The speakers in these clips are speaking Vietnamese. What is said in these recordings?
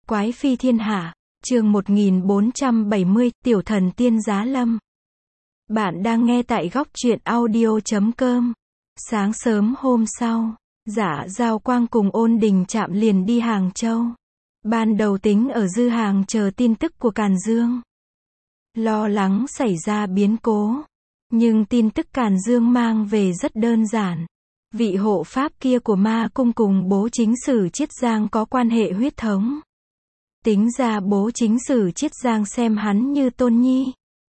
Quái phi thiên hạ, chương 1470, tiểu thần tiên giá lâm. Bạn đang nghe tại góc truyện audio.com. Sáng sớm hôm sau, Giả Giao Quang cùng Ôn Đình Trạm liền đi Hàng Châu. Ban đầu tính ở Dư Hàng chờ tin tức của Càn Dương. Lo lắng xảy ra biến cố. Nhưng tin tức Càn Dương mang về rất đơn giản. Vị hộ pháp kia của ma cung cùng bố chính sử Chiết Giang có quan hệ huyết thống. Tính ra bố chính sử Chiết Giang xem hắn như tôn nhi.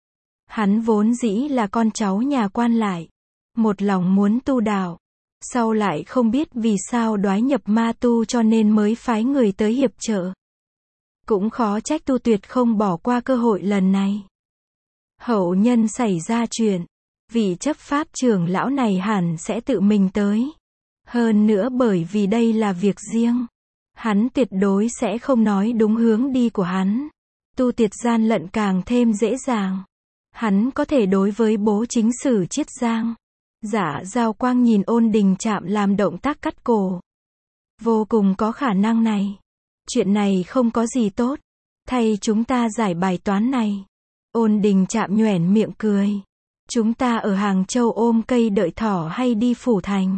Hắn vốn dĩ là con cháu nhà quan lại. Một lòng muốn tu đạo. Sau lại không biết vì sao đoái nhập ma tu cho nên mới phái người tới hiệp trợ. Cũng khó trách Tu Tuyệt không bỏ qua cơ hội lần này. Hậu nhân xảy ra chuyện. Vị chấp pháp trưởng lão này hẳn sẽ tự mình tới. Hơn nữa bởi vì đây là việc riêng. Hắn tuyệt đối sẽ không nói đúng hướng đi của hắn. Tu Tiệt gian lận càng thêm dễ dàng. Hắn có thể đối với bố chính sử Chiết Giang. Giả Giao Quang nhìn Ôn Đình Trạm làm động tác cắt cổ. Vô cùng có khả năng này. Chuyện này không có gì tốt. Thay chúng ta giải bài toán này. Ôn Đình Trạm nhoẻn miệng cười. Chúng ta ở Hàng Châu ôm cây đợi thỏ hay đi phủ thành?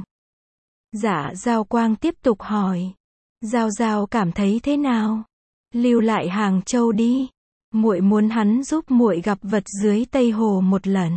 Giả Giao Quang tiếp tục hỏi. Giao Giao cảm thấy thế nào? Lưu lại Hàng Châu đi. Muội muốn hắn giúp muội gặp vật dưới Tây Hồ một lần.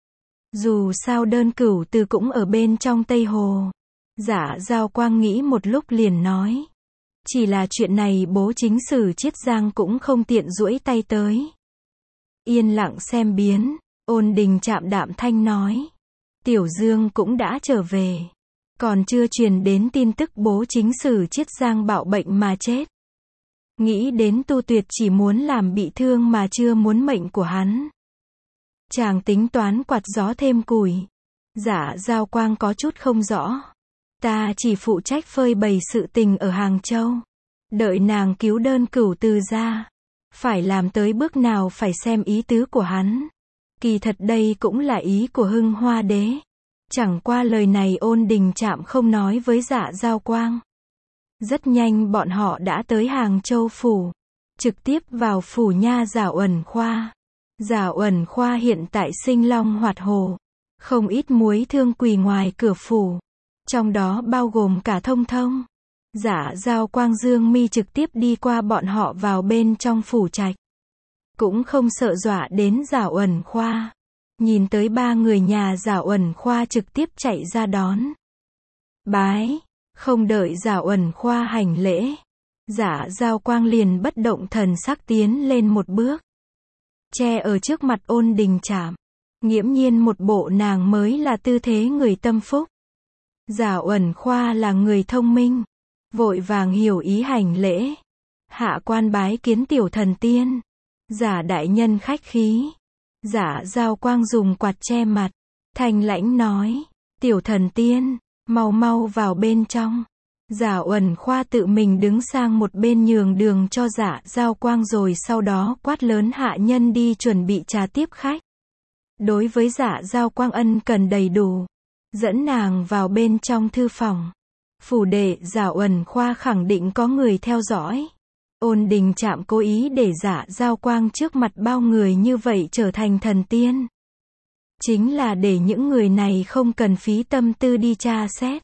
Dù sao Đơn Cửu Từ cũng ở bên trong Tây Hồ. Giả Giao Quang nghĩ một lúc liền nói. Chỉ là chuyện này bố chính sử Chiết Giang cũng không tiện duỗi tay tới. Yên lặng xem biến. Ôn Đình Trạm đạm thanh nói. Tiểu Dương cũng đã trở về. Còn chưa truyền đến tin tức bố chính sử Chiết Giang bạo bệnh mà chết. Nghĩ đến Tu Tuyệt chỉ muốn làm bị thương mà chưa muốn mệnh của hắn. Chàng tính toán quạt gió thêm củi. Giả Giao Quang có chút không rõ. Ta chỉ phụ trách phơi bày sự tình ở Hàng Châu. Đợi nàng cứu Đơn Cửu Từ ra. Phải làm tới bước nào phải xem ý tứ của hắn. Kỳ thật đây cũng là ý của Hưng Hoa Đế. Chẳng qua lời này Ôn Đình Trạm không nói với Giả Giao Quang. Rất nhanh bọn họ đã tới Hàng Châu phủ. Trực tiếp vào phủ nha Giả Uẩn Khoa. Giả Uẩn Khoa hiện tại sinh long hoạt hổ. Không ít muối thương quỳ ngoài cửa phủ. Trong đó bao gồm cả Thông Thông. Giả Giao Quang Dương mi trực tiếp đi qua bọn họ vào bên trong phủ trạch. Cũng không sợ dọa đến Giả Uẩn Khoa. Nhìn tới ba người nhà Giả Uẩn Khoa trực tiếp chạy ra đón. Bái. Không đợi Giả Uẩn Khoa hành lễ. Giả Giao Quang liền bất động thần sắc tiến lên một bước. Che ở trước mặt Ôn Đình Trạm. Nghiễm nhiên một bộ nàng mới là tư thế người tâm phúc. Giả Uẩn Khoa là người thông minh. Vội vàng hiểu ý hành lễ. Hạ quan bái kiến tiểu thần tiên. Giả đại nhân khách khí. Giả Giao Quang dùng quạt che mặt. Thanh lãnh nói. Tiểu thần tiên. Mau mau vào bên trong. Giả Uẩn Khoa tự mình đứng sang một bên nhường đường cho Giả Giao Quang rồi sau đó quát lớn hạ nhân đi chuẩn bị trà tiếp khách. Đối với Giả Giao Quang ân cần đầy đủ. Dẫn nàng vào bên trong thư phòng. Phủ đệ Giả Uẩn Khoa khẳng định có người theo dõi. Ôn Đình Trạm cố ý để Giả Giao Quang trước mặt bao người như vậy trở thành thần tiên. Chính là để những người này không cần phí tâm tư đi tra xét.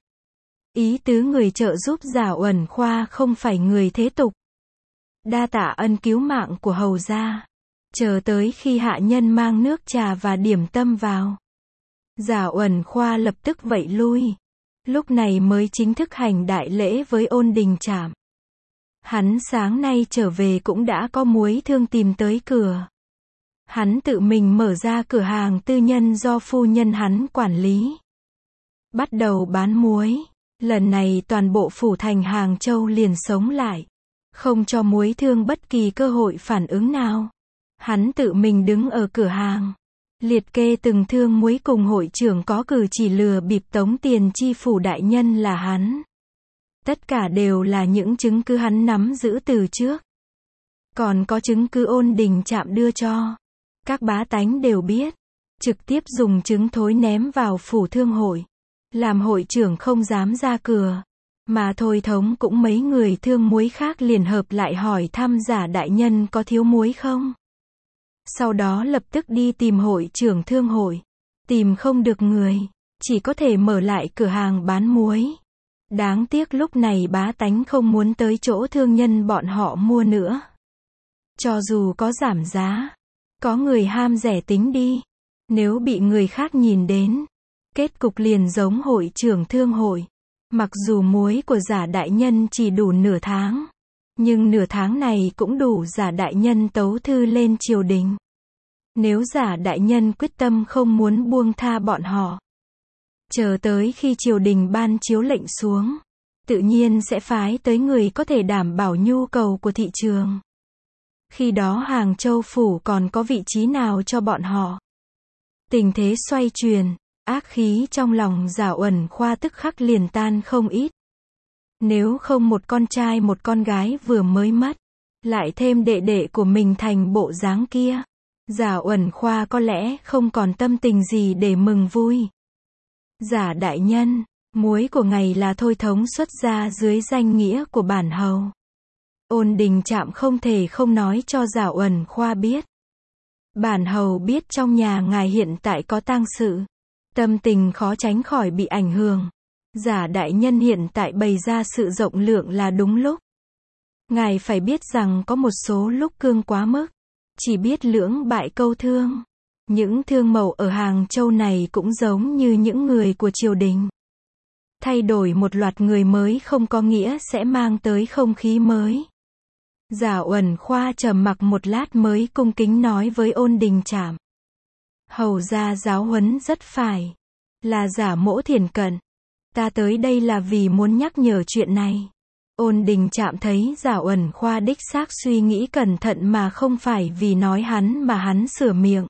Ý tứ người trợ giúp Giả Uẩn Khoa không phải người thế tục. Đa tạ ân cứu mạng của hầu gia. Chờ tới khi hạ nhân mang nước trà và điểm tâm vào. Giả Uẩn Khoa lập tức vẫy lui. Lúc này mới chính thức hành đại lễ với Ôn Đình Trạm. Hắn sáng nay trở về cũng đã có muối thương tìm tới cửa. Hắn tự mình mở ra cửa hàng tư nhân do phu nhân hắn quản lý. Bắt đầu bán muối. Lần này toàn bộ phủ thành Hàng Châu liền sống lại. Không cho muối thương bất kỳ cơ hội phản ứng nào. Hắn tự mình đứng ở cửa hàng. Liệt kê từng thương muối cùng hội trưởng có cử chỉ lừa bịp tống tiền chi phủ đại nhân là hắn. Tất cả đều là những chứng cứ hắn nắm giữ từ trước. Còn có chứng cứ Ôn Đình Trạm đưa cho. Các bá tánh đều biết. Trực tiếp dùng trứng thối ném vào phủ thương hội. Làm hội trưởng không dám ra cửa. Mà Thôi Thống cũng mấy người thương muối khác liền hợp lại hỏi thăm Giả đại nhân có thiếu muối không. Sau đó lập tức đi tìm hội trưởng thương hội. Tìm không được người, chỉ có thể mở lại cửa hàng bán muối. Đáng tiếc lúc này bá tánh không muốn tới chỗ thương nhân bọn họ mua nữa. Cho dù có giảm giá, có người ham rẻ tính đi. Nếu bị người khác nhìn đến, kết cục liền giống hội trưởng thương hội. Mặc dù muối của Giả đại nhân chỉ đủ nửa tháng, nhưng nửa tháng này cũng đủ Giả đại nhân tấu thư lên triều đình. Nếu Giả đại nhân quyết tâm không muốn buông tha bọn họ, chờ tới khi triều đình ban chiếu lệnh xuống, tự nhiên sẽ phái tới người có thể đảm bảo nhu cầu của thị trường. Khi đó Hàng Châu phủ còn có vị trí nào cho bọn họ. Tình thế xoay chuyển, ác khí trong lòng Giả Uẩn Khoa tức khắc liền tan không ít. Nếu không một con trai một con gái vừa mới mất, lại thêm đệ đệ của mình thành bộ dáng kia, Giả Uẩn Khoa có lẽ không còn tâm tình gì để mừng vui. Giả đại nhân, muối của ngài là Thôi Thống xuất ra dưới danh nghĩa của bản hầu. Ôn Đình Trạm không thể không nói cho Giả Uẩn Khoa biết. Bản hầu biết trong nhà ngài hiện tại có tang sự, tâm tình khó tránh khỏi bị ảnh hưởng. Giả đại nhân hiện tại bày ra sự rộng lượng là đúng lúc. Ngài phải biết rằng có một số lúc cương quá mức, chỉ biết lưỡng bại câu thương. Những thương mẫu ở Hàng Châu này cũng giống như những người của triều đình. Thay đổi một loạt người mới không có nghĩa sẽ mang tới không khí mới. Giả Uẩn Khoa trầm mặc một lát mới cung kính nói với Ôn Đình Trạm. Hầu gia giáo huấn rất phải. Là Giả mỗ thiển cận. Ta tới đây là vì muốn nhắc nhở chuyện này. Ôn Đình Trạm thấy Giả Uẩn Khoa đích xác suy nghĩ cẩn thận mà không phải vì nói hắn mà hắn sửa miệng.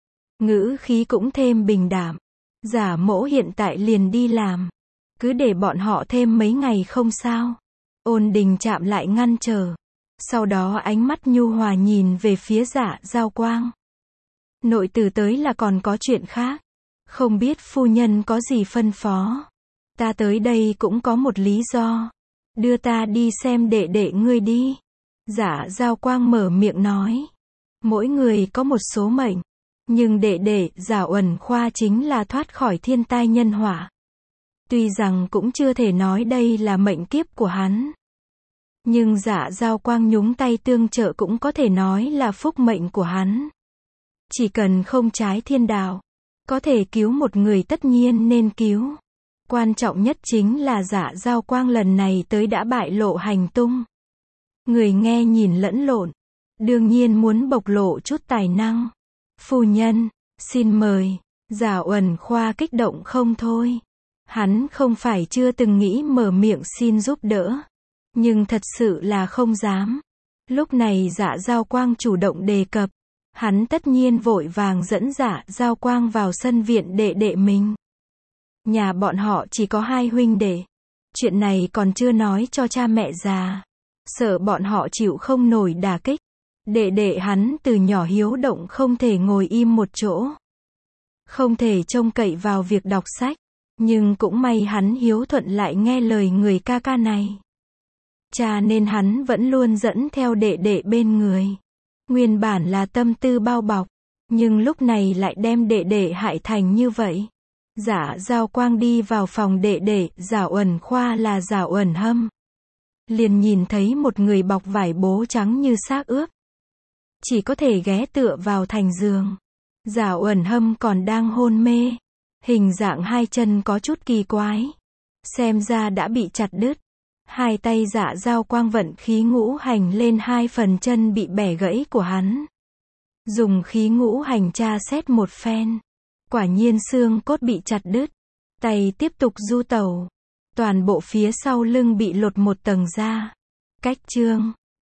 Ngữ khí cũng thêm bình đạm. Giả mỗ hiện tại liền đi làm. Cứ để bọn họ thêm mấy ngày không sao. Ôn Đình Trạm lại ngăn trở. Sau đó ánh mắt nhu hòa nhìn về phía Giả Giao Quang. Nội tử tới là còn có chuyện khác. Không biết phu nhân có gì phân phó. Ta tới đây cũng có một lý do. Đưa ta đi xem đệ đệ ngươi đi. Giả Giao Quang mở miệng nói. Mỗi người có một số mệnh. Nhưng đệ đệ Giả Uẩn Khoa chính là thoát khỏi thiên tai nhân họa. Tuy rằng cũng chưa thể nói đây là mệnh kiếp của hắn. Nhưng Giả Giao Quang nhúng tay tương trợ cũng có thể nói là phúc mệnh của hắn. Chỉ cần không trái thiên đạo, có thể cứu một người tất nhiên nên cứu. Quan trọng nhất chính là Giả Giao Quang lần này tới đã bại lộ hành tung. Người nghe nhìn lẫn lộn, đương nhiên muốn bộc lộ chút tài năng. Phu nhân, xin mời. Giả Uẩn Khoa kích động không thôi. Hắn không phải chưa từng nghĩ mở miệng xin giúp đỡ, nhưng thật sự là không dám. Lúc này Giả Giao Quang chủ động đề cập, hắn tất nhiên vội vàng dẫn Giả Giao Quang vào sân viện đệ đệ mình. Nhà bọn họ chỉ có hai huynh đệ. Chuyện này còn chưa nói cho cha mẹ già. Sợ bọn họ chịu không nổi đả kích. Đệ đệ hắn từ nhỏ hiếu động không thể ngồi im một chỗ. Không thể trông cậy vào việc đọc sách. Nhưng cũng may hắn hiếu thuận lại nghe lời người ca ca này. Cha nên hắn vẫn luôn dẫn theo đệ đệ bên người. Nguyên bản là tâm tư bao bọc. Nhưng lúc này lại đem đệ đệ hại thành như vậy. Giả Giao Quang đi vào phòng đệ đệ Giả Uẩn Khoa là Giả Uẩn Hâm. Liền nhìn thấy một người bọc vải bố trắng như xác ướp. Chỉ có thể ghé tựa vào thành giường. Giả Uẩn Hâm còn đang hôn mê. Hình dạng hai chân có chút kỳ quái. Xem ra đã bị chặt đứt. Hai tay Giả Giao Quang vận khí ngũ hành lên hai phần chân bị bẻ gãy của hắn. Dùng khí ngũ hành tra xét một phen. Quả nhiên xương cốt bị chặt đứt. Tay tiếp tục du tẩu. Toàn bộ phía sau lưng bị lột một tầng da. Cách chương